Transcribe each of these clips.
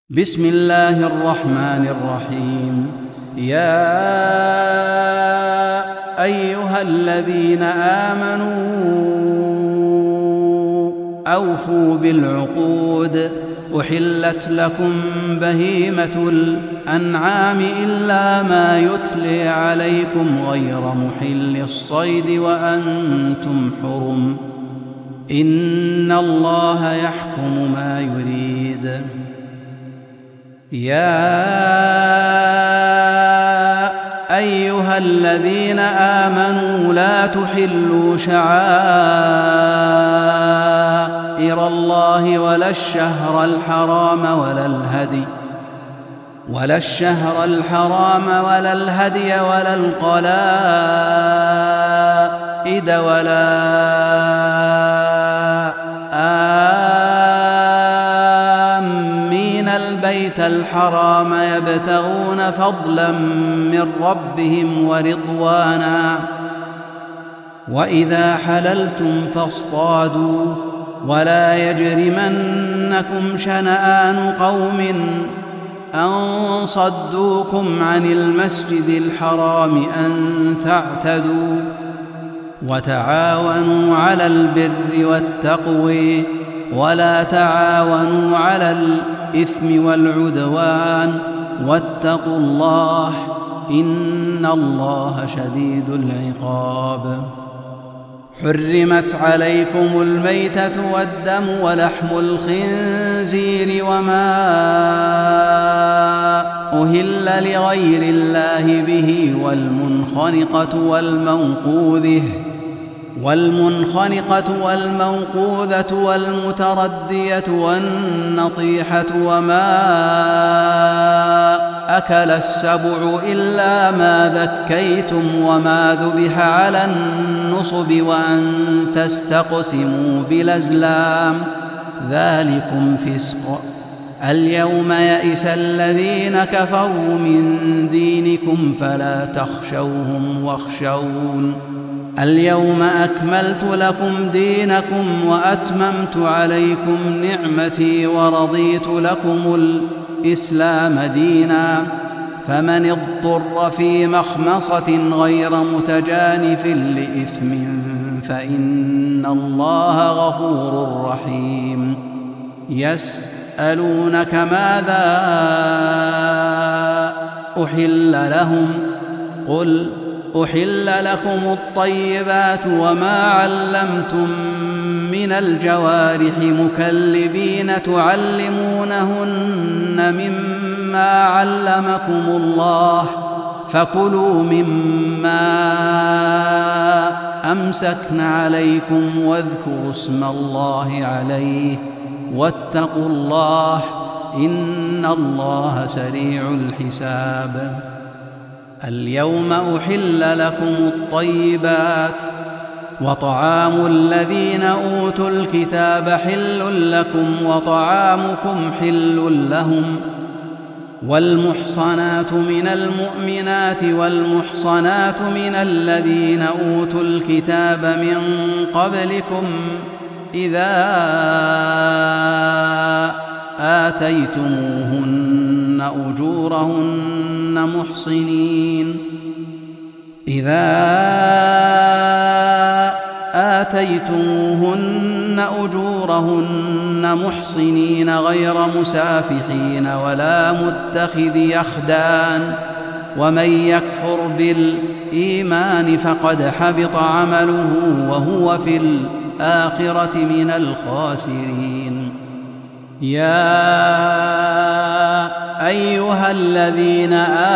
بسم الله الرحمن الرحيم. يا أيها الذين آمنوا أوفوا بالعقود. أحلت لكم بهيمة الأنعام إلا ما يتلي عليكم غير محل الصيد وأنتم حرم. إن الله يحكم ما يريد. يا أيها الذين آمنوا لا تحلوا شعائر الله ولا الشهر الحرام ولا الهدي ولا القلائد ولا البيت الحرام يبتغون فضلا من ربهم ورضوانا. وإذا حللتم فاصطادوا ولا يجرمنكم شنآن قوم أن صدوكم عن المسجد الحرام أن تعتدوا. وتعاونوا على البر والتقوى ولا تعاونوا على الإثم والعدوان واتقوا الله إن الله شديد العقاب. حرمت عليكم الميتة والدم ولحم الخنزير وما أهل لغير الله به والمنخنقة والموقوذة والمتردية والنطيحة وما أكل السبع إلا ما ذكيتم وما ذبح على النصب وأن تستقسموا بالأزلام ذلكم فسق. اليوم يئس الذين كفروا من دينكم فلا تخشوهم واخشون. اليوم أكملت لكم دينكم وأتممت عليكم نعمتي ورضيت لكم الإسلام دينا. فمن اضطر في مخمصة غير متجانف لإثم فإن الله غفور رحيم. يسألونك ماذا أحل لهم قل أحل لكم الطيبات وما علمتم من الجوارح مكلبين تعلمونهن مما علمكم الله فكلوا مما أمسكن عليكم واذكروا اسم الله عليه واتقوا الله إن الله سريع الحساب. اليوم أحل لكم الطيبات وطعام الذين أوتوا الكتاب حل لكم وطعامكم حل لهم. والمحصنات من المؤمنات والمحصنات من الذين أوتوا الكتاب من قبلكم إذا آتيتموهن أجورهن محصنين غير مسافحين ولا متخذي أخدان. ومن يكفر بالإيمان فقد حبط عمله وهو في الآخرة من الخاسرين. يا أيها الذين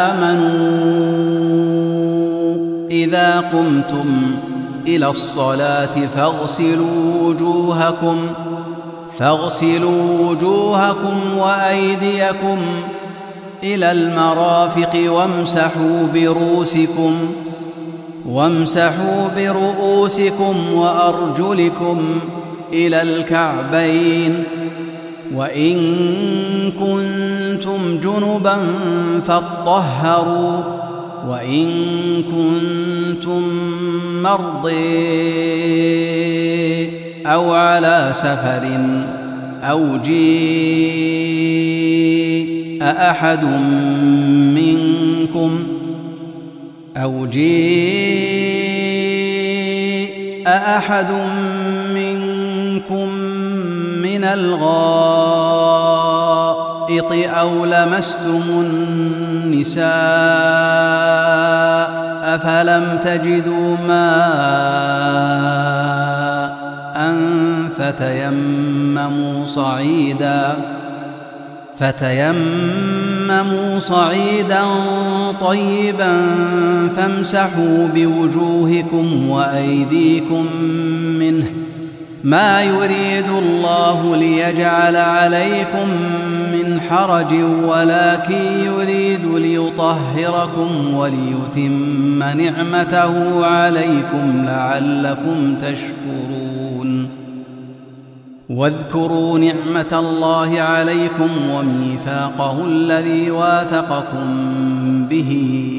آمنوا إذا قمتم إلى الصلاة فاغسلوا وجوهكم وأيديكم إلى المرافق وامسحوا برؤوسكم وأرجلكم إلى الكعبين. وإن كنتم جنبا فاطهروا وإن كنتم مرضى أو على سفر أو جاء أحد منكم من الغائط أو لمستم النساء فلم تجدوا ماء فتيمموا صعيدا طيبا فامسحوا بوجوهكم وأيديكم منه ما يريد الله ليجعل عليكم من حرج ولكن يريد ليطهركم وليتم نعمته عليكم لعلكم تشكرون. واذكروا نعمة الله عليكم وميثاقه الذي واثقكم به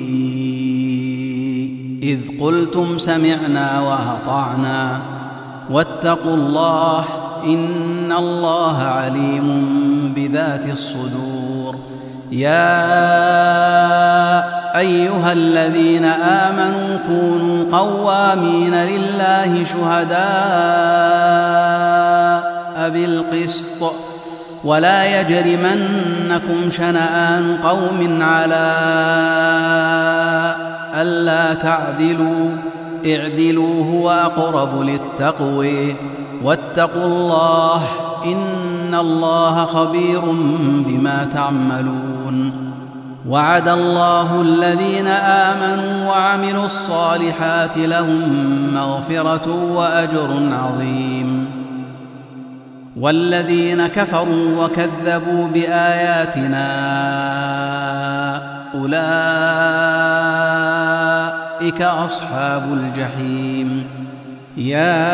إذ قلتم سمعنا وأطعنا واتقوا الله إن الله عليم بذات الصدور. يا أيها الذين آمنوا كونوا قوامين لله شهداء بالقسط ولا يجرمنكم شنآن قوم على ألا تعدلوا اعدلوا هو أقرب للتقوى واتقوا الله إن الله خبير بما تعملون. وعد الله الذين آمنوا وعملوا الصالحات لهم مغفرة وأجر عظيم. والذين كفروا وكذبوا بآياتنا أولئك أصحاب الجحيم. يا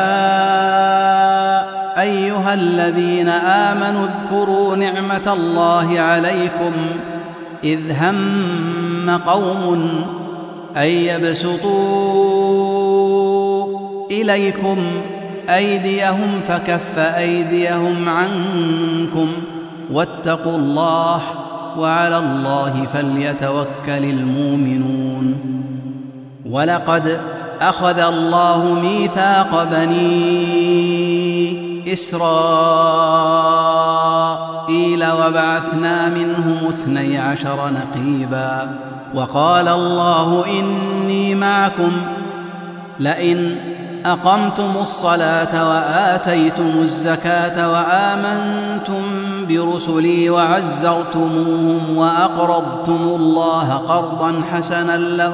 أيها الذين آمنوا اذكروا نعمة الله عليكم إذ هم قوم أن يبسطوا إليكم أيديهم فكف أيديهم عنكم واتقوا الله وعلى الله فليتوكل المؤمنون. ولقد أخذ الله ميثاق بني إسرائيل وبعثنا منهم 12 نقيبا وقال الله إني معكم لئن أقمتم الصلاة وآتيتم الزكاة وآمنتم برسلي وعزرتموهم وأقرضتم الله قرضا حسنا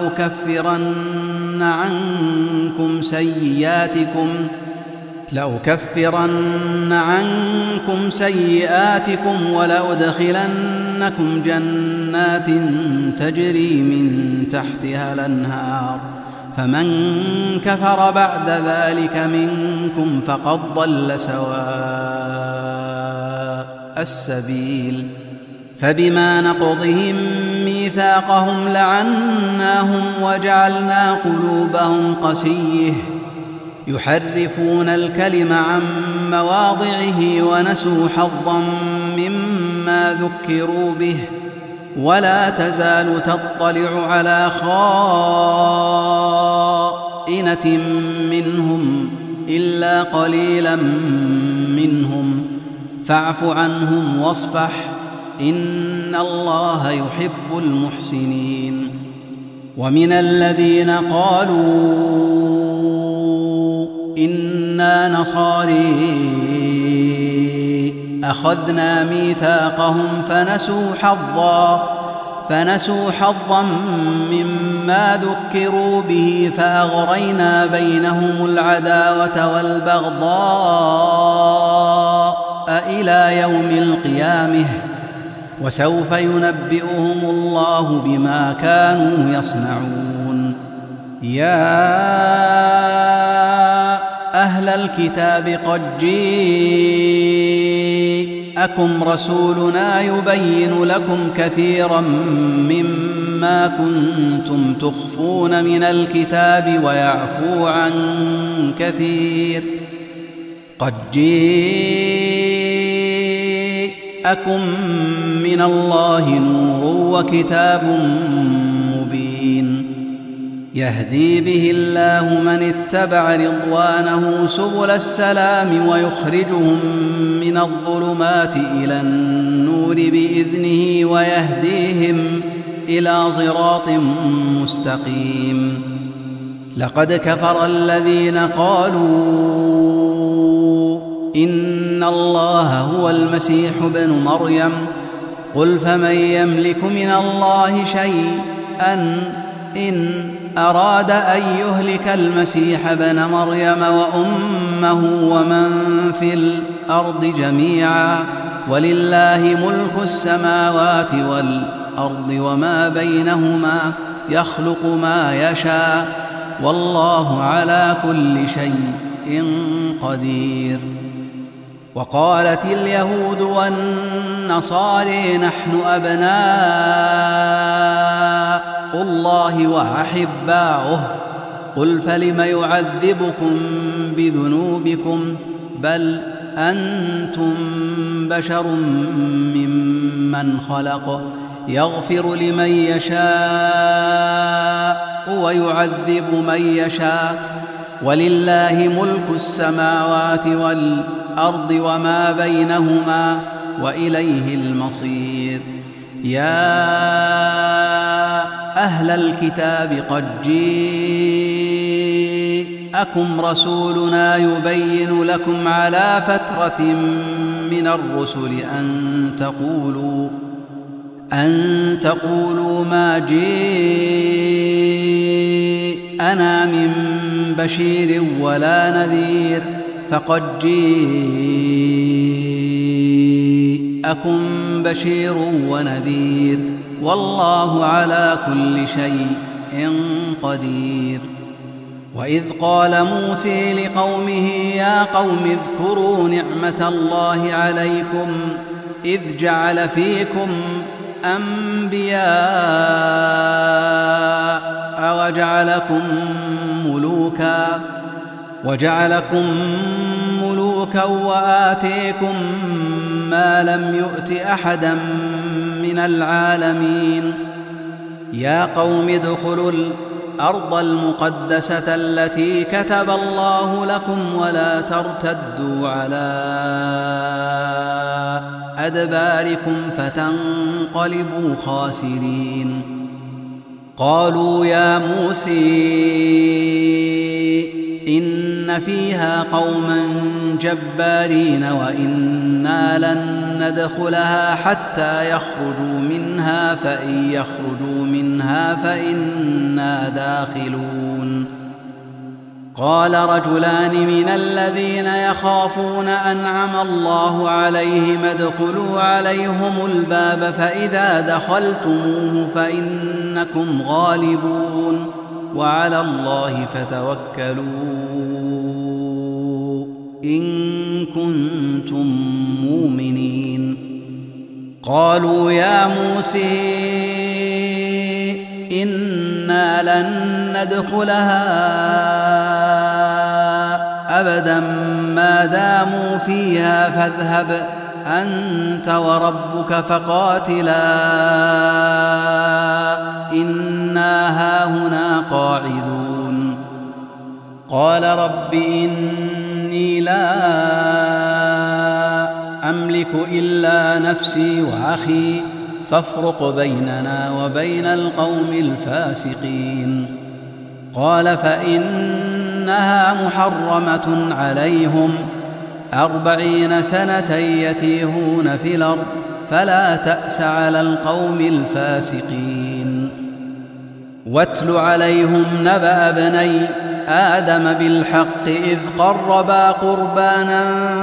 لأكفرن عنكم سيئاتكم ولأدخلنكم جنات تجري من تحتها الأنهار فمن كفر بعد ذلك منكم فقد ضل سواء السبيل. فبما نقضهم ميثاقهم لعناهم وجعلنا قلوبهم قسية يحرفون الكلم عن مواضعه ونسوا حظا مما ذكروا به ولا تزال تطلع على خائنة منهم إلا قليلا منهم فاعف عنهم واصفح إن الله يحب المحسنين. ومن الذين قالوا إنا نصاري أخذنا ميثاقهم فنسوا حظا مما ذكروا به فأغرينا بينهم العداوة والبغضاء إلى يوم القيامة وسوف ينبئهم الله بما كانوا يصنعون. يا أهل الكتاب قد جاءكم رسولنا يبين لكم كثيرا مما كنتم تخفون من الكتاب ويعفو عن كثير. قد جاءكم جاءكم من الله نور وكتاب مبين يهدي به الله من اتبع رضوانه سبل السلام ويخرجهم من الظلمات إلى النور بإذنه ويهديهم إلى صراط مستقيم. لقد كفر الذين قالوا إن الله هو المسيح ابن مريم قل فمن يملك من الله شيئا إن أراد أن يهلك المسيح ابن مريم وأمه ومن في الأرض جميعا ولله ملك السماوات والأرض وما بينهما يخلق ما يشاء والله على كل شيء قدير. وقالت اليهود والنصارى نحن أبناء الله وأحباؤه قل فلم يعذبكم بذنوبكم بل أنتم بشر ممن خلق يغفر لمن يشاء ويعذب من يشاء ولله ملك السماوات والأرض وما بينهما وإليه المصير. يا أهل الكتاب قد جاءكم رسولنا يبين لكم على فترة من الرسل أن تقولوا ما جاءنا من بشير ولا نذير فقد جاءكم بشير ونذير والله على كل شيء قدير. وإذ قال موسى لقومه يا قوم اذكروا نعمة الله عليكم إذ جعل فيكم أنبياء وجعلكم ملوكا وآتيكم ما لم يؤت أحدا من العالمين. يا قوم ادخلوا الأرض المقدسة التي كتب الله لكم ولا ترتدوا على أدباركم فتنقلبوا خاسرين. قالوا يا موسى إن فيها قوما جبارين وإنا لن ندخلها حتى يخرجوا منها فإن يخرجوا منها فإنا داخلون. قال رجلان من الذين يخافون أنعم الله عليهم ادخلوا عليهم الباب فإذا دخلتموه فإنكم غالبون وعلى الله فتوكلوا إن كنتم مؤمنين. قالوا يا موسى إنا لن ندخلها أبدا ما داموا فيها فاذهب أنت وربك فقاتلا إنا هاهنا قاعدون. قال رب إني لا أملك إلا نفسي وأخي فافرق بيننا وبين القوم الفاسقين. قال فإنها محرمة عليهم 40 سنة يتيهون في الأرض فلا تأس على القوم الفاسقين. واتل عليهم نبأ ابني آدم بالحق إذ قربا قربانا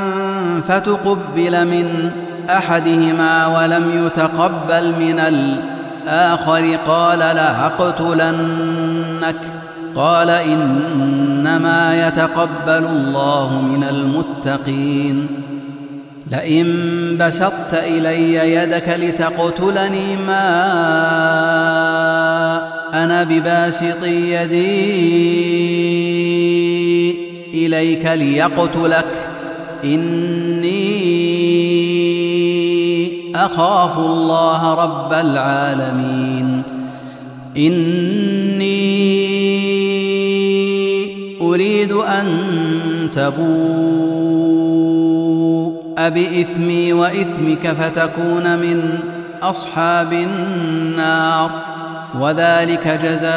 فتقبل من أحدهما ولم يتقبل من الآخر قال لأقتلنك قال إنما يتقبل الله من المتقين. لئن بسطت إلي يدك لتقتلني ما أنا بباسط يدي إليك ليقتلك إني أخاف الله رب العالمين إني أريد أن تبوء بإثمي وإثمك فتكون من أصحاب النار وذلك جزاء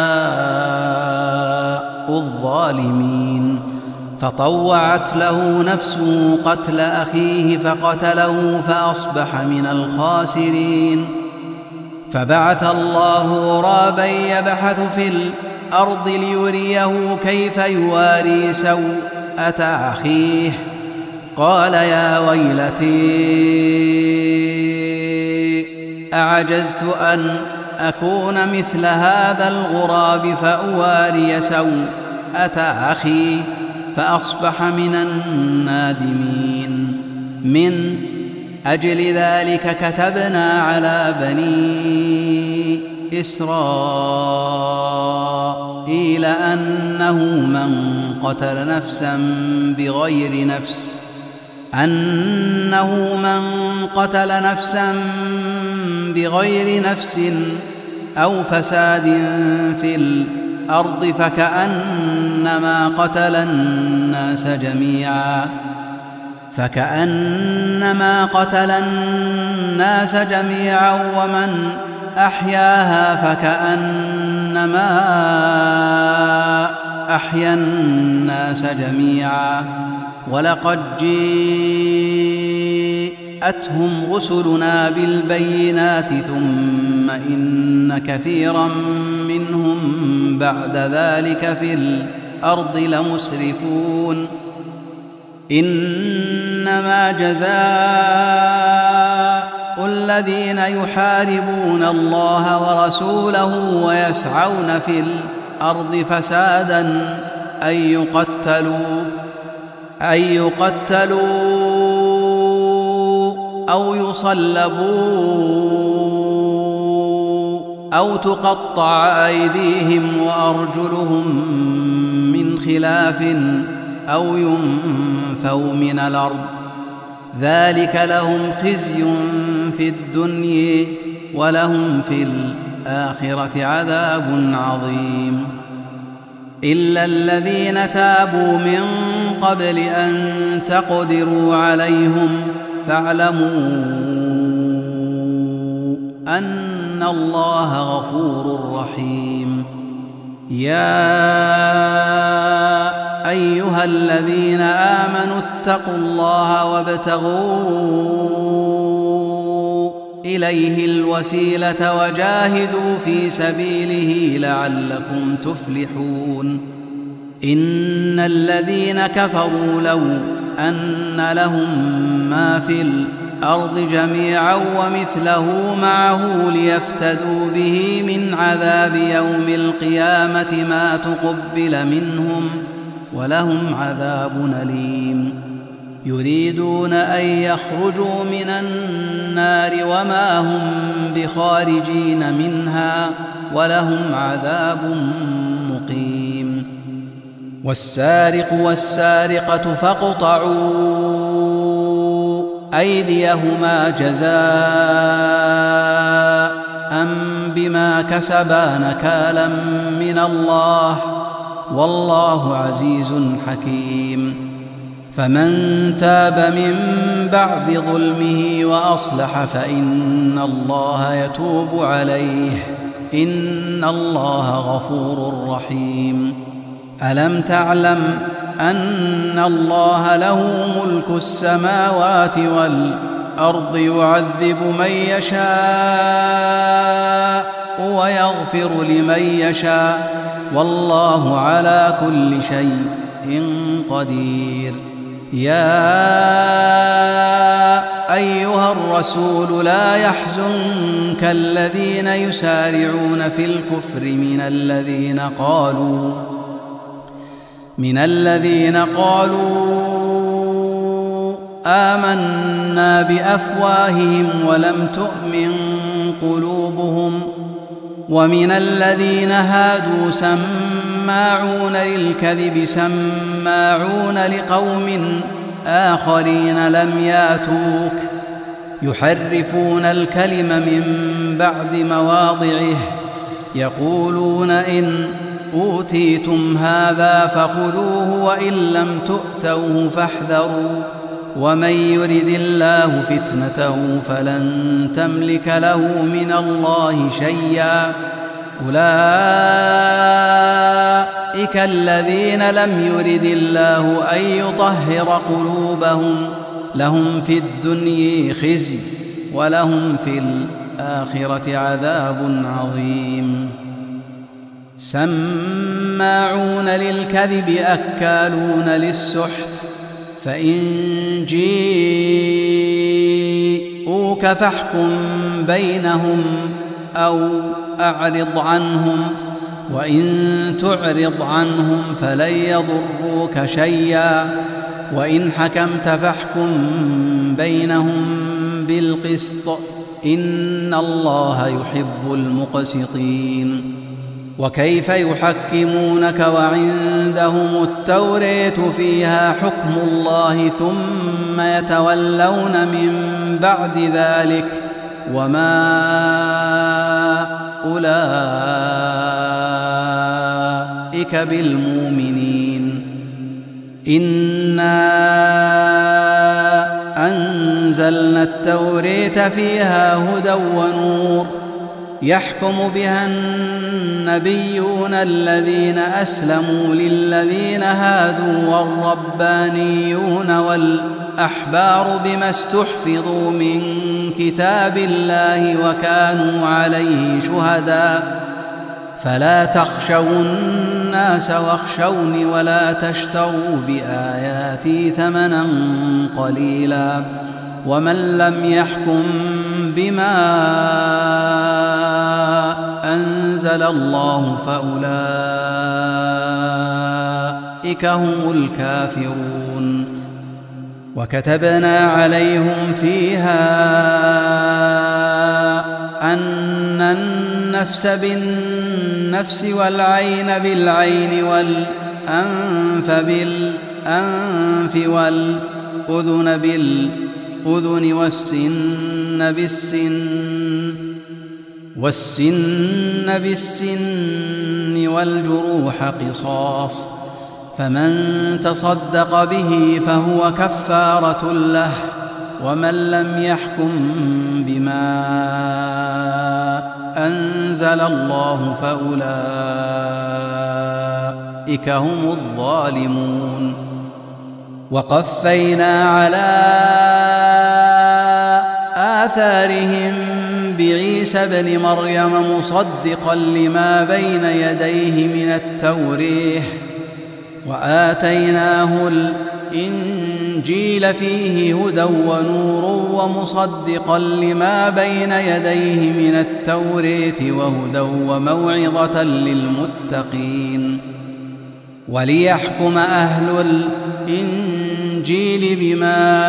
الظالمين فطوعت له نفسه قتل أخيه فقتله فأصبح من الخاسرين فبعث الله غرابا يبحث في الأرض ليريه كيف يواري سوءة أخيه قال يا ويلتي أعجزت أن أكون مثل هذا الغراب فأواري سوءة أخي فأصبح من النادمين من أجل ذلك كتبنا على بني إسرائيل أنه من قتل نفسا بغير نفس أو فساد في الأرض فكأنما قتل الناس جميعا ومن أحياها فكأنما أحيا الناس جميعا ولقد جاءتهم رسلنا بالبينات ثم إن كثيرا منهم بعد ذلك في الأرض لمسرفون إنما جزاء الذين يحاربون الله ورسوله ويسعون في الأرض فسادا أن يقتلوا أو يصلبوا أو تقطع أيديهم وأرجلهم من خلاف أو ينفوا من الأرض ذلك لهم خزي في الدنيا ولهم في الآخرة عذاب عظيم إلا الذين تابوا من قبل أن تقدروا عليهم فاعلموا أن الله غفور رحيم يا أيها الذين آمنوا اتقوا الله وابتغوا إليه الوسيلة وجاهدوا في سبيله لعلكم تفلحون إن الذين كفروا لو أن لهم ما في الأرض جميعا ومثله معه ليفتدوا به من عذاب يوم القيامة ما تقبل منهم ولهم عذاب أليم يريدون أن يخرجوا من النار وما هم بخارجين منها ولهم عذاب مقيم والسارق والسارقة فاقطعوا أيديهما جزاء بما كسبا نكالا من الله والله عزيز حكيم فمن تاب من بعد ظلمه وأصلح فإن الله يتوب عليه إن الله غفور رحيم ألم تعلم أن الله له ملك السماوات والأرض يعذب من يشاء ويغفر لمن يشاء والله على كل شيء قدير يا أيها الرسول لا يحزنك الذين يسارعون في الكفر من الذين قالوا آمنا بأفواههم ولم تؤمن قلوبهم ومن الذين هادوا سماعون للكذب سماعون لقوم آخرين لم ياتوك يحرفون الكلم من بعد مواضعه يقولون إن أوتيتم هذا فخذوه وإن لم تؤتوه فاحذروا ومن يرد الله فتنته فلن تملك له من الله شيئا أولئك الذين لم يرد الله أن يطهر قلوبهم لهم في الدنيا خزي ولهم في الآخرة عذاب عظيم سماعون للكذب أكالون للسحت فإن جيءوك فاحكم بينهم أو أعرض عنهم وإن تعرض عنهم فلن يضروك شيئا وإن حكمت فاحكم بينهم بالقسط إن الله يحب المقسطين وكيف يحكمونك وعندهم التوراة فيها حكم الله ثم يتولون من بعد ذلك وما أولئك بالمؤمنين إنا أنزلنا التوراة فيها هدى ونور يحكم بها النبيون الذين أسلموا للذين هادوا والربانيون والأحبار بما استحفظوا من كتاب الله وكانوا عليه شهداء فلا تخشوا الناس واخشوني ولا تشتروا بآياتي ثمنا قليلا ومن لم يحكم بما أنزل الله فأولئك هم الكافرون وكتبنا عليهم فيها أن النفس بالنفس والعين بالعين والأنف بالأنف والأذن بالأذن والسن بالسن والجروح قصاص فمن تصدق به فهو كفارة له ومن لم يحكم بما أنزل الله فأولئك هم الظالمون وقفينا على آثارهم بعيسى ابن مريم مصدقا لما بين يديه من التوراة وآتيناه الإنجيل فيه هدى ونور ومصدقا لما بين يديه من التوراة وهدى وموعظة للمتقين وليحكم أهل الإنجيل بما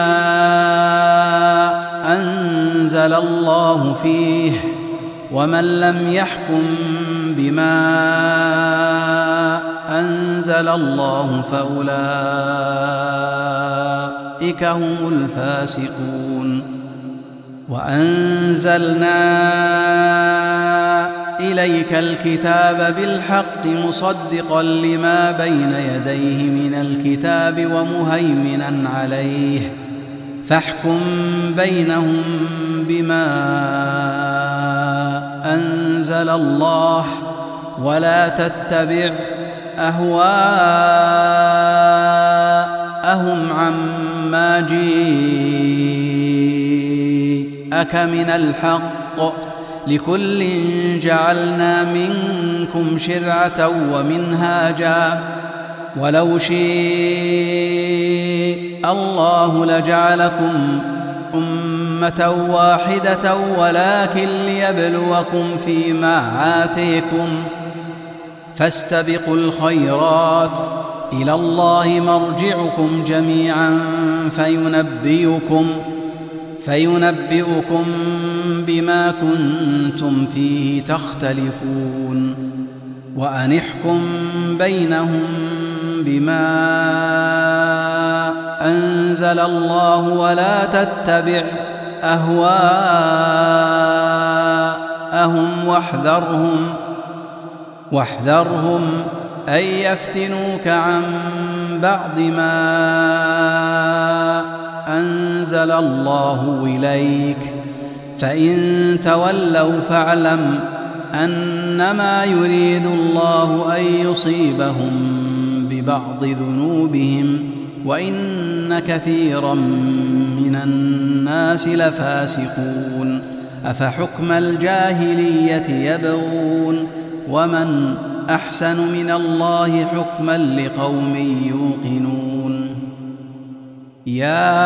أنزل الله فيه ومن لم يحكم بما أنزل الله فأولئك هم الفاسقون وأنزلنا إليك الكتاب بالحق مصدقا لما بين يديه من الكتاب ومهيمنا عليه فاحكم بينهم بما أنزل الله ولا تتبع أهواءهم عما جاءك من الحق لكل جعلنا منكم شرعة ومنهاجا ولو شاء الله لجعلكم أمة واحدة ولكن ليبلوكم فيما آتيكم فاستبقوا الخيرات إلى الله مرجعكم جميعا فينبئكم بما كنتم فيه تختلفون وأن احكم بينهم بما أنزل الله ولا تتبع أهواءهم واحذرهم أن يفتنوك عن بعض ما أنزل الله إليك، فإن تولوا فاعلم أنما يريد الله أن يصيبهم ببعض ذنوبهم وإن كثيرا من الناس لفاسقون. أفحكم الجاهلية يبغون ومن أحسن من الله حكما لقوم يوقنون. يا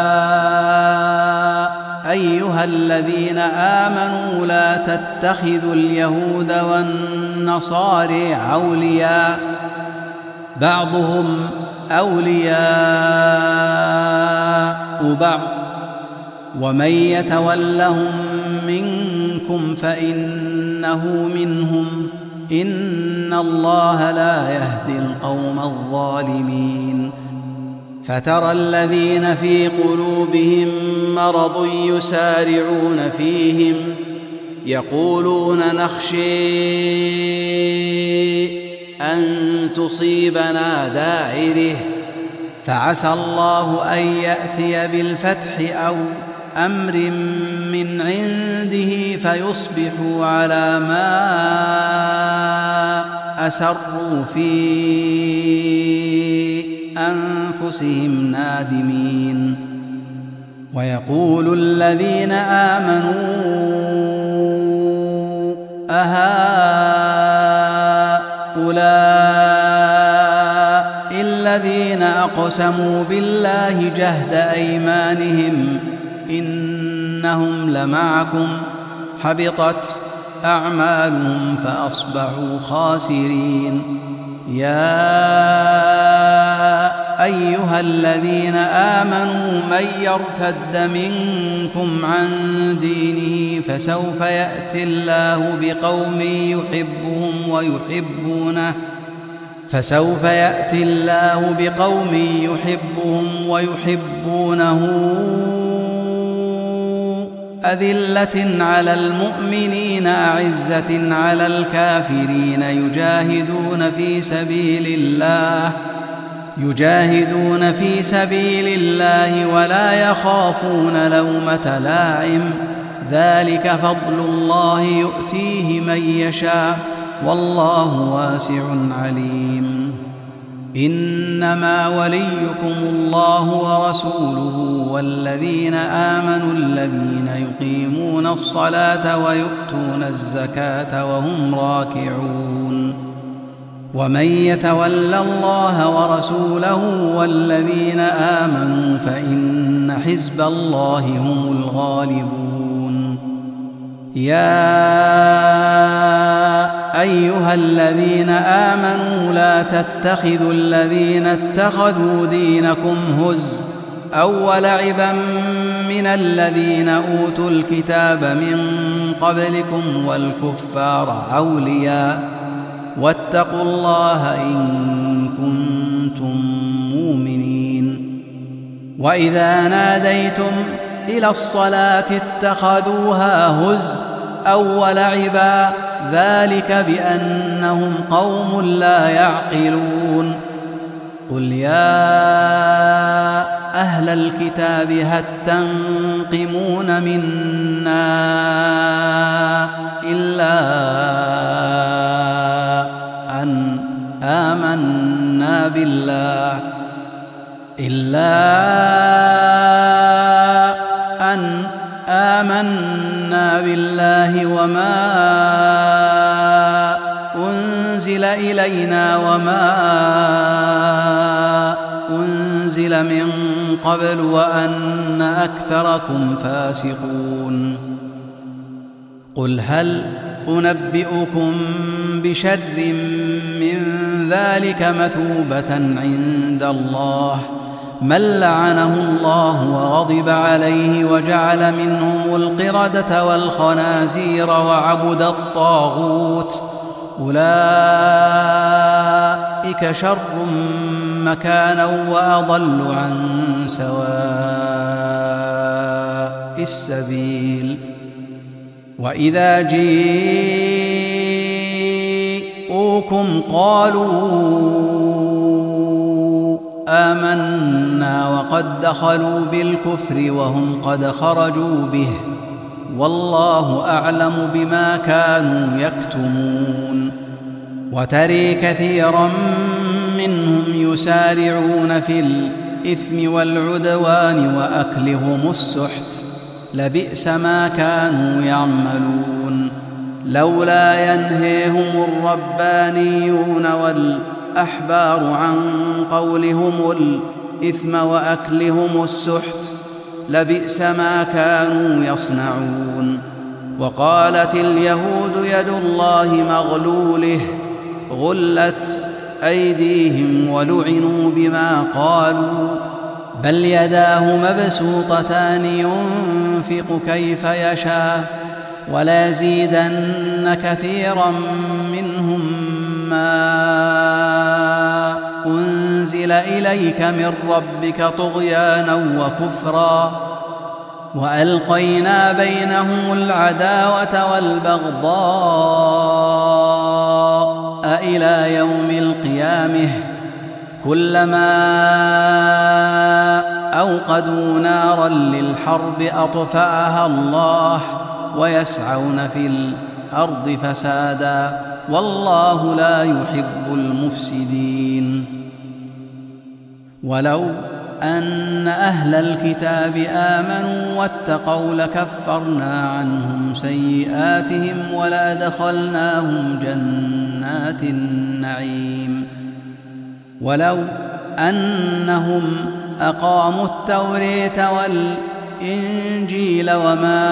أيها الذين آمنوا لا تتخذوا اليهود والنصارى أولياء، بعضهم أولياء بعض، ومن يتولهم منكم فإنه منهم، إن الله لا يهدي القوم الظالمين. فترى الذين في قلوبهم مرض يسارعون فيهم يقولون نخشى أن تصيبنا داعرة، فعسى الله أن يأتي بالفتح أو أمر من عنده فيصبحوا على ما أسروا في أنفسهم نادمين. ويقول الذين آمنوا أهؤلاء الذين أقسموا بالله جهد أيمانهم إنهم لمعكم حبطت أعمالهم فأصبحوا خاسرين. يا أيها الذين آمنوا من يرتد منكم عن دينه فسوف يأتي الله بقوم يحبهم ويحبونه أذلة على المؤمنين أعزة على الكافرين يجاهدون في سبيل الله ولا يخافون لومة لائم، ذلك فضل الله يؤتيه من يشاء والله واسع عليم. إنما وليكم الله ورسوله والذين آمنوا الذين يقيمون الصلاة ويؤتون الزكاة وهم راكعون. ومن يتول الله ورسوله والذين آمنوا فإن حزب الله هم الغالبون. يا أيها الذين آمنوا لا تتخذوا الذين اتخذوا دينكم هزءا ولعبا من الذين أوتوا الكتاب من قبلكم والكفار أولياء واتقوا الله إن كنتم مؤمنين. وإذا ناديتم إلى الصلاة اتخذوها هزءا ولعبا ذلك بأنهم قوم لا يعقلون. قل يا أهل الكتاب هل تنقمون منا إلا أن آمنا بالله وما أنزل إلينا وما أنزل من قبل وأن أكثركم فاسقون. قل هل أنبئكم بشر من ذلك مثوبة عند الله من لعنه الله وغضب عليه وجعل منهم القردة والخنازير وعبد الطاغوت أولئك شر مكانا وأضل عن سواء السبيل. وإذا جيءوكم قالوا آمنا وقد دخلوا بالكفر وهم قد خرجوا به والله أعلم بما كانوا يكتمون. وترى كثيرا منهم يسارعون في الإثم والعدوان وأكلهم السحت لبئس ما كانوا يعملون. لولا ينهيهم الربانيون والأحبار عن قولهم الإثم وأكلهم السحت لبئس ما كانوا يصنعون. وقالت اليهود يد الله مغلوله غلت أيديهم ولعنوا بما قالوا بل يداه مبسوطتان ينفق كيف يشاء وليزيدن كثيرا منهم ما أنزل إليك من ربك طغيانا وكفرا وألقينا بينهم العداوة والبغضاء إلى يوم القيامة كلما أوقدوا نارا للحرب أطفأها الله ويسعون في الأرض فسادا والله لا يحب المفسدين. ولو أن أهل الكتاب آمنوا واتقوا لكفرنا عنهم سيئاتهم ولأدخلناهم جنات النعيم. ولو أنهم أقاموا التوراة والإنجيل وما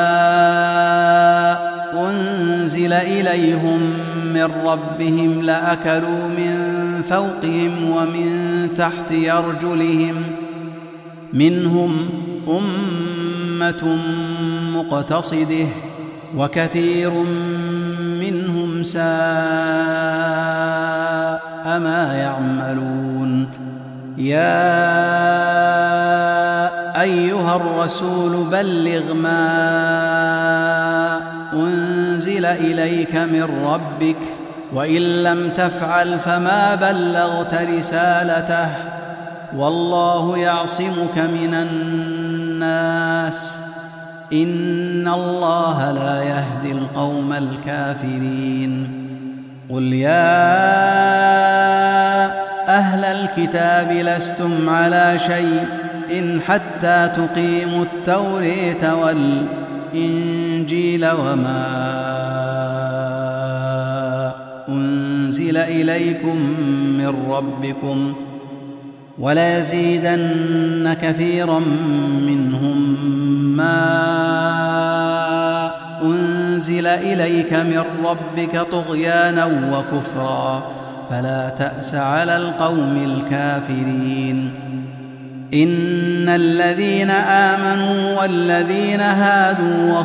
أنزل إليهم من ربهم لأكلوا من فوقهم ومن تحت أرجلهم منهم أمة مقتصدة وكثير منهم ساء ما يعملون. يا أيها الرسول بلغ ما أنزل إليك من ربك وإن لم تفعل فما بلغت رسالته والله يعصمك من الناس إن الله لا يهدي القوم الكافرين. قل يا أهل الكتاب لستم على شيء حتى تقيموا التوراة والإنجيل وما أنزل إليكم من ربكم وليزيدن كثيرا منهم ما أنزل إليك من ربك طغيانا وكفرا فلا تأس على القوم الكافرين. إن الذين آمنوا والذين هادوا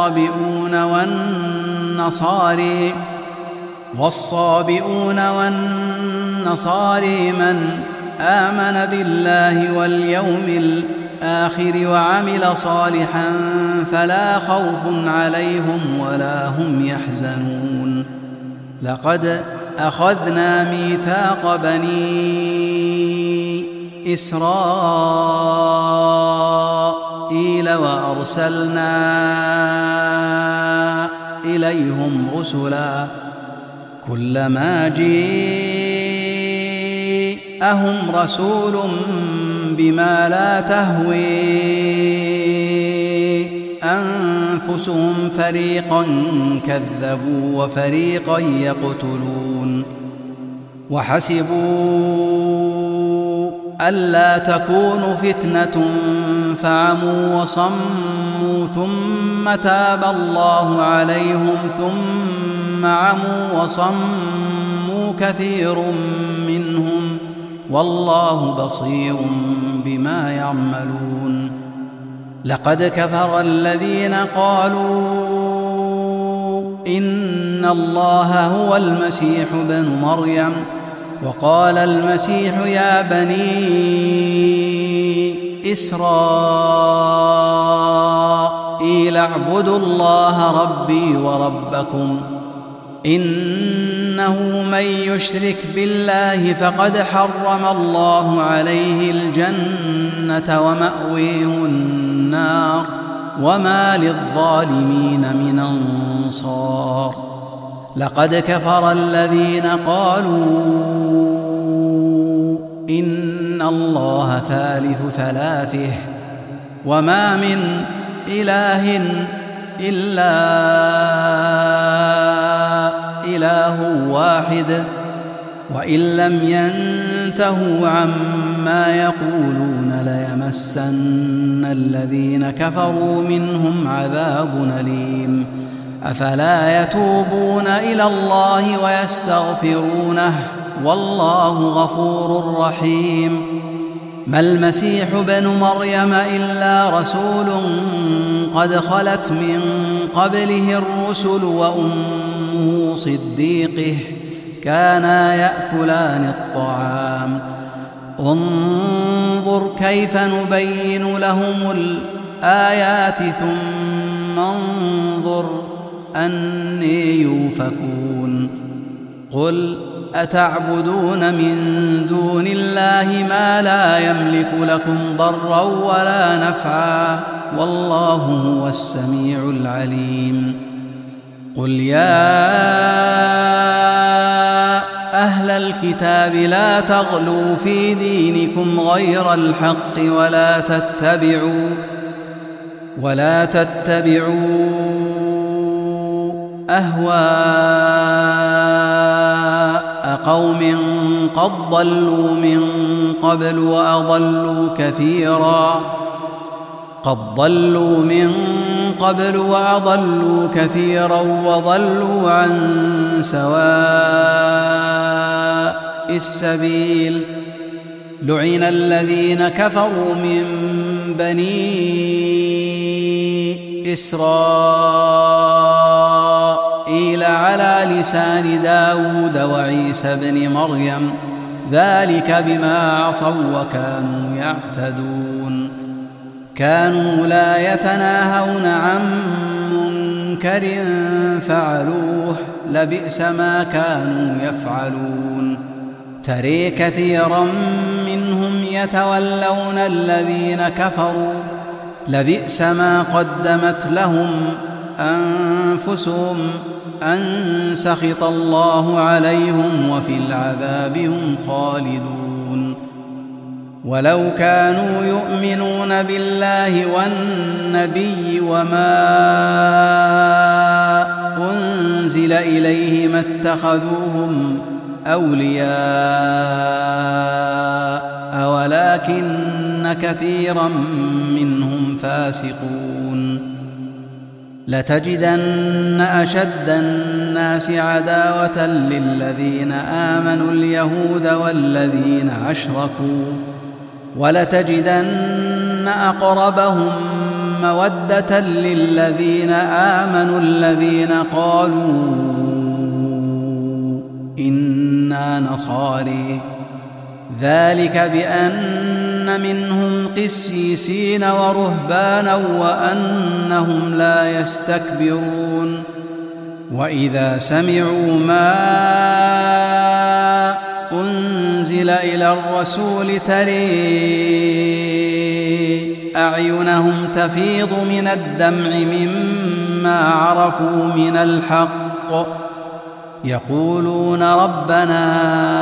والصابئون والنصاري من آمن بالله واليوم الآخر وعمل صالحا فلا خوف عليهم ولا هم يحزنون. لقد أخذنا ميثاق بني إسرائيل وأرسلنا إليهم رسلا كلما جاءهم رسول بما لا تهوي أنفسهم فريقا كذبوا وفريقا يقتلون. وحسبوا ألا تكون فتنة فعموا وصموا ثم تاب الله عليهم ثم عموا وصموا كثير منهم والله بصير بما يعملون. لقد كفر الذين قالوا إن الله هو المسيح ابن مريم وقال المسيح يا بني إسرائيل اعبدوا الله ربي وربكم إنه من يشرك بالله فقد حرم الله عليه الجنة ومأويه النار وما للظالمين من أنصار لقد كفر الذين قالوا إن الله ثالث ثلاثه وما من إله إلا إله واحد وإن لم ينتهوا عما يقولون ليمسن الذين كفروا منهم عذاب أليم أفلا يتوبون إلى الله ويستغفرونه والله غفور رحيم ما المسيح ابن مريم إلا رسول قد خلت من قبله الرسل وأمه صديقه كانا يأكلان الطعام انظر كيف نبين لهم الآيات ثم انظر أني يؤفكون قل أتعبدون من دون الله ما لا يملك لكم ضرا ولا نفعا والله هو السميع العليم قل يا أهل الكتاب لا تغلوا في دينكم غير الحق ولا تتبعوا أهواء قوم قد ضلوا من قبل وأضلوا كثيرا وضلوا عن سواء السبيل لعن الذين كفروا من بني إسرائيل على لسان داود وعيسى بن مريم ذلك بما عصوا وكانوا يعتدون كانوا لا يتناهون عن منكر فعلوه لبئس ما كانوا يفعلون ترى كثيرا منهم يتولون الذين كفروا لبئس ما قدمت لهم أنفسهم أن سخط الله عليهم وفي العذاب هم خالدون ولو كانوا يؤمنون بالله والنبي وما أنزل إليه ما اتخذوهم أولياء ولكن كثيرا منهم فاسقون لتجدن أشد الناس عداوة للذين آمنوا اليهود والذين أشركوا ولتجدن أقربهم مودة للذين آمنوا الذين قالوا إنا نصارى ذلك بأن منهم قسيسين ورهبانا وأنهم لا يستكبرون وإذا سمعوا ما أنزل إلى الرسول ترى أعينهم تفيض من الدمع مما عرفوا من الحق يقولون ربنا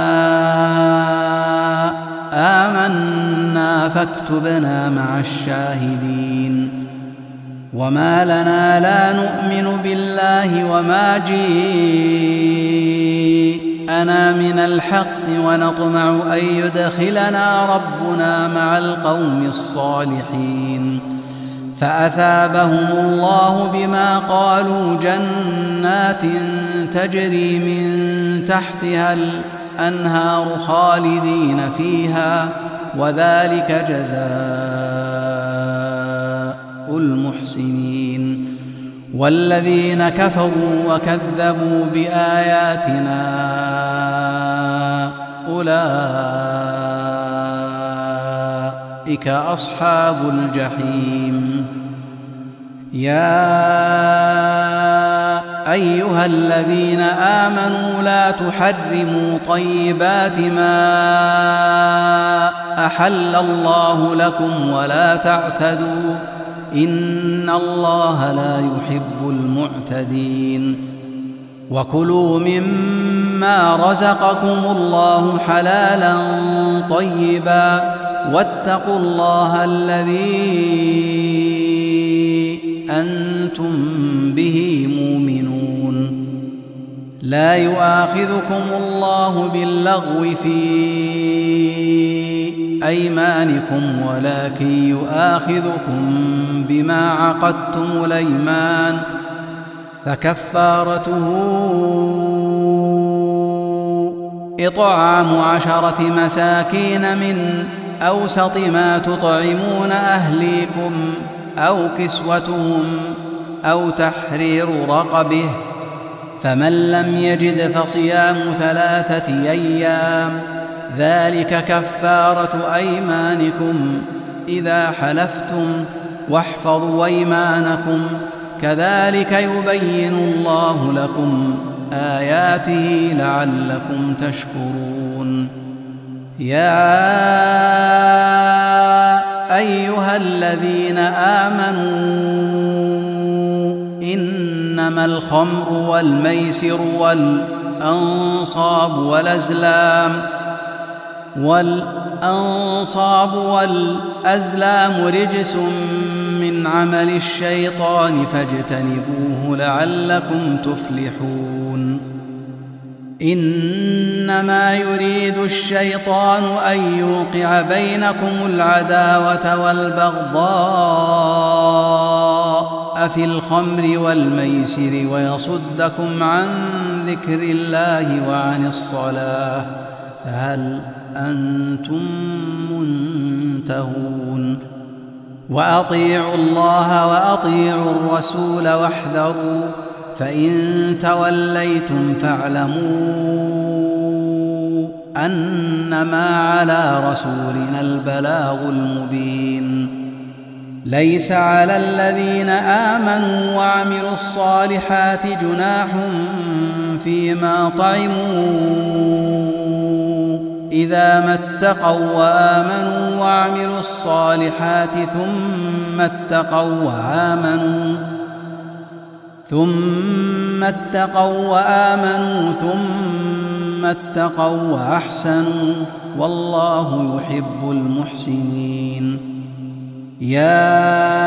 آمنا فاكتبنا مع الشاهدين وما لنا لا نؤمن بالله وما جاءنا من الحق ونطمع أن يدخلنا ربنا مع القوم الصالحين فأثابهم الله بما قالوا جنات تجري من تحتها الأنهار خالدين فيها وذلك جزاء المحسنين والذين كفروا وكذبوا بآياتنا أولئك أولئك أصحاب الجحيم. يا أيها الذين آمنوا لا تحرموا طيبات ما أحل الله لكم ولا تعتدوا إن الله لا يحب المعتدين. وكلوا مما رزقكم الله حلالا طيبا واتقوا الله الذي أنتم به مؤمنون. لا يؤاخذكم الله باللغو في أيمانكم ولكن يؤاخذكم بما عقدتم الأيمان فكفارته إطعام 10 مساكين من أوسط ما تطعمون أهليكم أو كسوتهم أو تحرير رقبه فمن لم يجد فصيام 3 أيام ذلك كفارة أيمانكم إذا حلفتم واحفظوا أيمانكم كذلك يبين الله لكم آياته لعلكم تشكرون. يا أيها الذين آمنوا إنما الخمر والميسر والأنصاب والأزلام رجس من عمل الشيطان فاجتنبوه لعلكم تفلحون. إنما يريد الشيطان أن يوقع بينكم العداوة والبغضاء في الخمر والميسر ويصدكم عن ذكر الله وعن الصلاة فهل أنتم منتهون. وأطيعوا الله وأطيعوا الرسول واحذروا فإن توليتم فاعلموا أنما على رسولنا البلاغ المبين. ليس على الذين آمنوا وعملوا الصالحات جناح فيما طعموا إذا ما اتقوا وآمنوا وعملوا الصالحات ثم اتقوا وأحسنوا والله يحب المحسنين. يا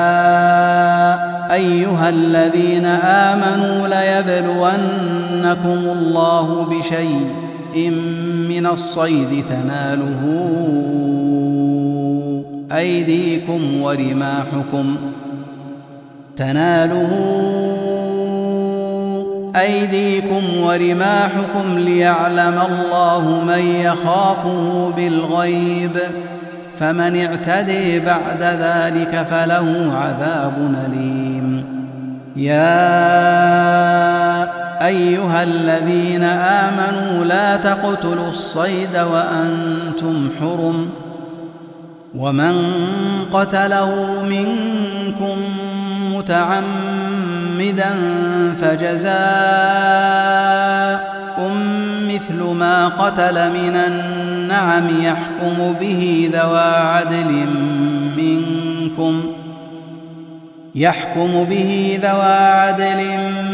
أيها الذين آمنوا ليبلونكم الله بشيء من الصيد أيديكم ورماحكم ليعلم الله من يخافه بالغيب فمن اعتدي بعد ذلك فله عذاب أليم. يا أيها الذين آمنوا لا تقتلوا الصيد وأنتم حرم ومن قتله منكم متعمدا فجزاء مثل ما قتل من النعم يحكم به ذوى عدل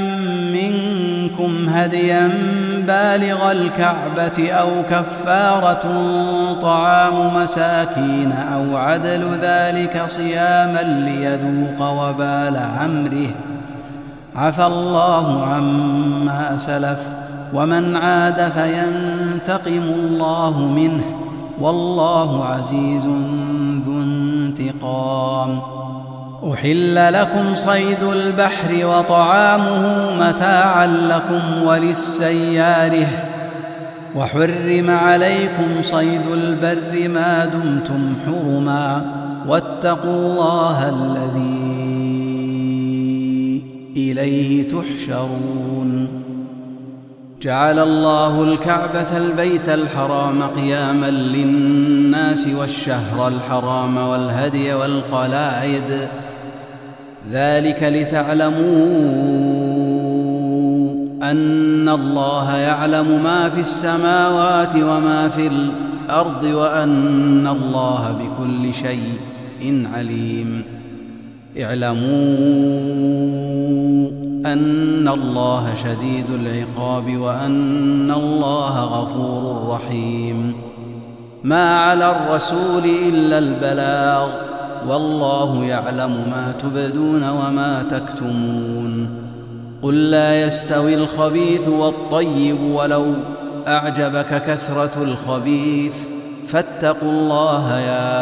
منكم هديا بالغ الكعبة أو كفارة طعام مساكين أو عدل ذلك صياما ليذوق وبال أمره عفى الله عما سلف ومن عاد فينتقم الله منه والله عزيز ذو انتقام. أحل لكم صيد البحر وطعامه متاعا لكم وللسيارة وحرم عليكم صيد البر ما دمتم حرما واتقوا الله الذي إليه تحشرون. جعل الله الكعبة البيت الحرام قياما للناس والشهر الحرام والهدي والقلائد ذلك لتعلموا أن الله يعلم ما في السماوات وما في الأرض وأن الله بكل شيء عليم. اعلموا أن الله شديد العقاب وأن الله غفور رحيم. ما على الرسول إلا البلاغ والله يعلم ما تبدون وما تكتمون. قل لا يستوي الخبيث والطيب ولو أعجبك كثرة الخبيث فاتقوا الله يا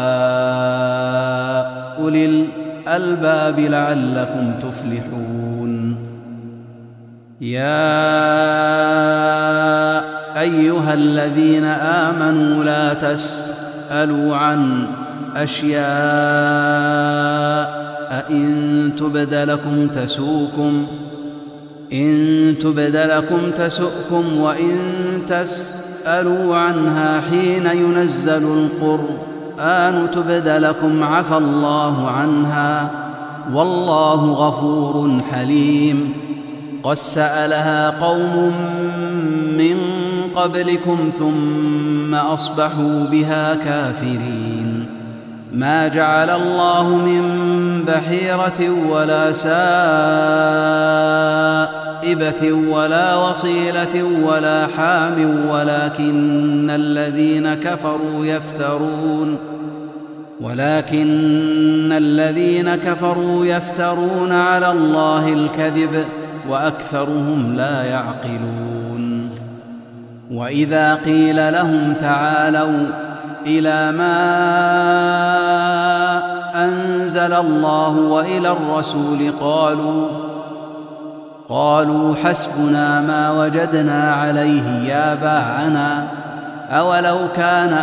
أولي الألباب لعلكم تفلحون. يا أيها الذين آمنوا لا تسألوا عن أشياء إن تبد لكم تسؤكم وإن تسألوا عنها حين ينزل القرآن تبد لكم عفى الله عنها والله غفور حليم. قد سألها قوم من قبلكم ثم أصبحوا بها كافرين. ما جعل الله من بحيرة ولا سائبة ولا وصيلة ولا حام ولكن الذين كفروا يفترون على الله الكذب وأكثرهم لا يعقلون. وإذا قيل لهم تعالوا إلى ما أنزل الله وإلى الرسول قالوا حسبنا ما وجدنا عليه آباءنا أولو كان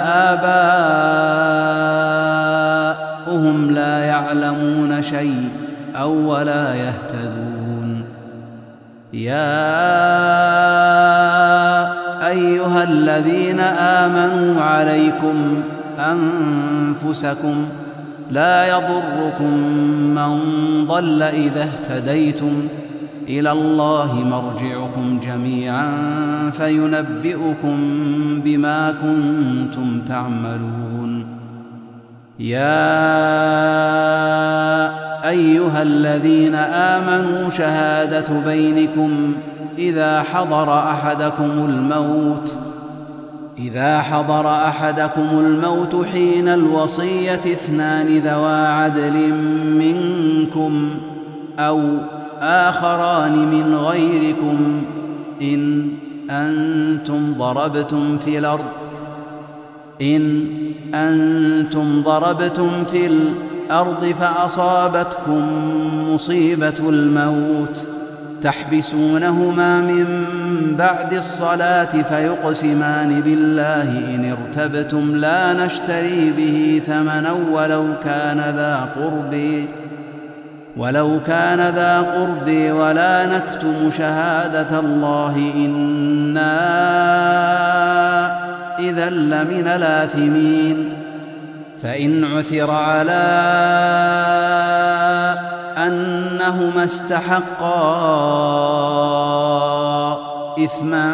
آباؤهم لا يعلمون شيئا ولا يهتدون. يا أيها الذين آمنوا عليكم أنفسكم لا يضركم من ضل إذا اهتديتم إلى الله مرجعكم جميعا فينبئكم بما كنتم تعملون. يا أيها الذين آمنوا شهادة بينكم إذا حضر أحدكم الموت حين الوصية اثنان ذوا عدل منكم أو آخران من غيركم إن أنتم ضربتم في الأرض فأصابتكم مصيبة الموت تحبسونهما من بعد الصلاة فيقسمان بالله إن ارتبتم لا نشتري به ثمنا ولو كان ذا قرب ولا نكتم شهادة الله إنا إذا لمن الآثمين. فإن عثر على أنهما استحقا إثما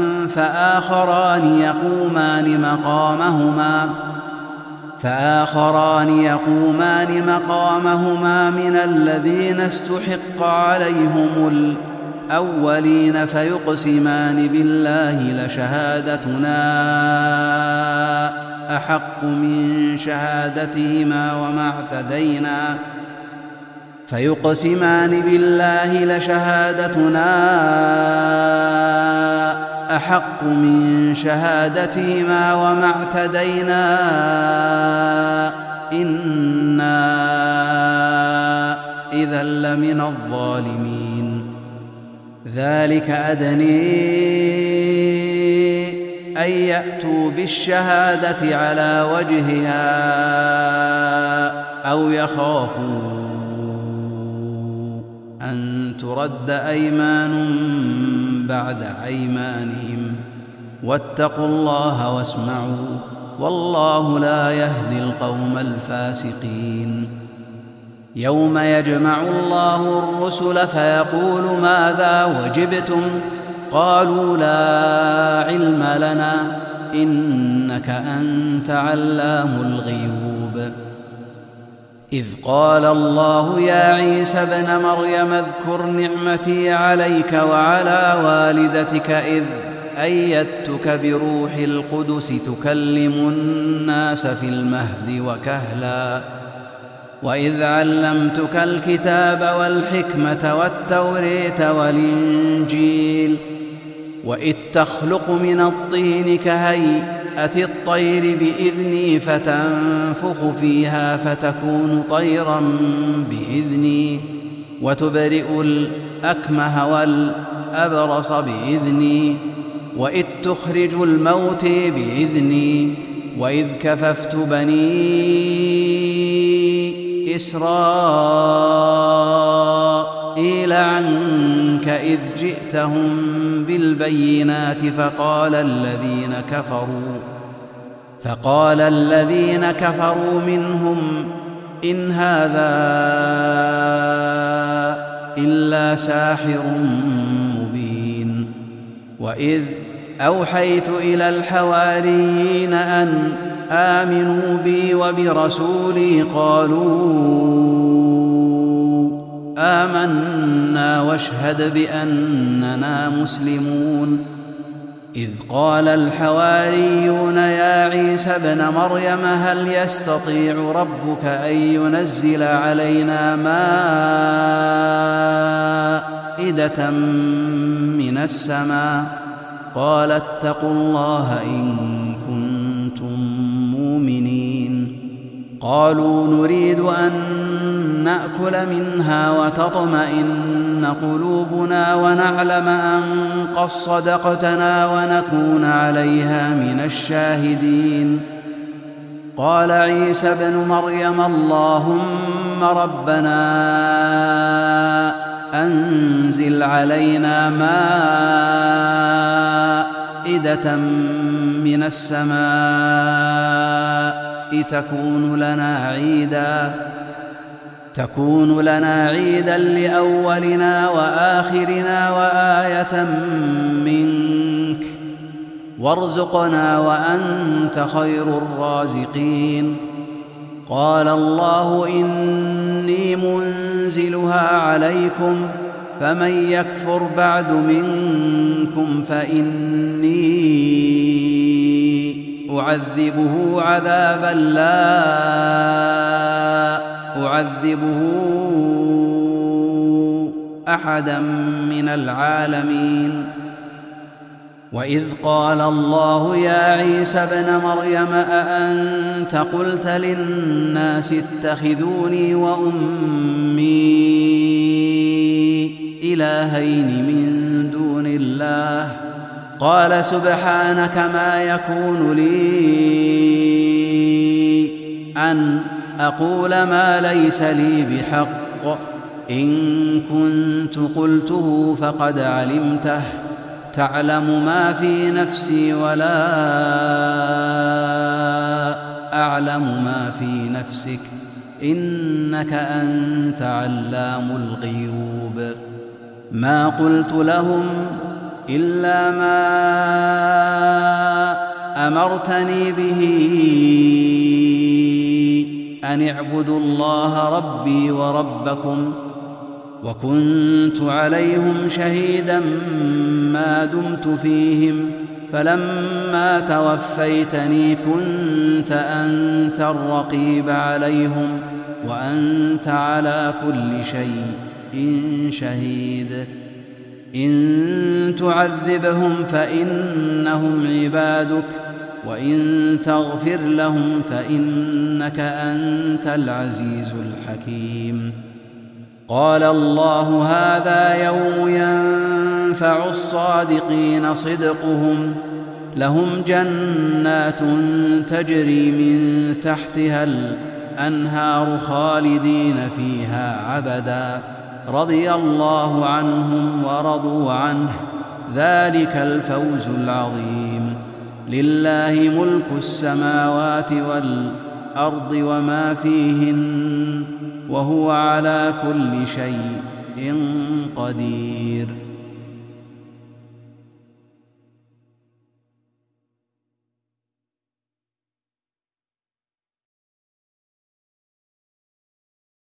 فآخران يقومان مقامهما من الذين استحق عليهم الأولين فيقسمان بالله لشهادتنا أحق من شهادتهما وما اعتدينا إنا إذا لمن الظالمين. ذلك أدني أن يأتوا بالشهادة على وجهها أو يخافوا أن ترد أيمان بعد أيمانهم واتقوا الله واسمعوا والله لا يهدي القوم الفاسقين. يوم يجمع الله الرسل فيقول ماذا وجبتم قالوا لا علم لنا إنك أنت علام الغيوب. إذ قال الله يا عيسى ابن مريم اذكر نعمتي عليك وعلى والدتك إذ أيدتك بروح القدس تكلم الناس في المهد وكهلا وإذ علمتك الكتاب والحكمة والتوريت والإنجيل وإذ تخلق من الطين كهيئة الطير بإذني فتنفخ فيها فتكون طيرا بإذني وتبرئ الأكمه والأبرص بإذني وإذ تخرج الموت بإذني وإذ كففت بني إسرائيل عنك إذ جئتهم بالبينات فقال الذين كفروا منهم إن هذا إلا ساحر مبين. وإذ أوحيت إلى الحواريين أن آمنوا بي وبرسولي قالوا آمنا واشهد بأننا مسلمون. إذ قال الحواريون يا عيسى ابن مريم هل يستطيع ربك أن ينزل علينا مائدة من السماء قال اتقوا الله إن كنتم مؤمنين. قالوا نريد أن نأكل منها وتطمئن قلوبنا ونعلم أن قد صدقتنا ونكون عليها من الشاهدين. قال عيسى ابن مريم اللهم ربنا أنزل علينا مائدة من السماء تكون لنا عيدا لأولنا وآخرنا وآية منك وارزقنا وأنت خير الرازقين. قال الله إني منزلها عليكم فمن يكفر بعد منكم فإني أعذبه عذابا لا أعذبه أحدا من العالمين. وإذ قال الله يا عيسى ابن مريم أأنت قلت للناس اتخذوني وأمي إلهين من دون الله قال سبحانك ما يكون لي أن أقول ما ليس لي بحق إن كنت قلته فقد علمته تعلم ما في نفسي ولا أعلم ما في نفسك إنك أنت علام الغيوب. ما قلت لهم إلا ما أمرتني به أن اعبدوا الله ربي وربكم وكنت عليهم شهيدا ما دمت فيهم فلما توفيتني كنت أنت الرقيب عليهم وأنت على كل شيء شهيد. إن تعذبهم فإنهم عبادك وإن تغفر لهم فإنك أنت العزيز الحكيم. قال الله هذا يوم ينفع الصادقين صدقهم لهم جنات تجري من تحتها الأنهار خالدين فيها عبدا رضي الله عنهم ورضوا عنه ذلك الفوز العظيم. لله ملك السماوات والأرض وما فيهن وهو على كل شيء قدير.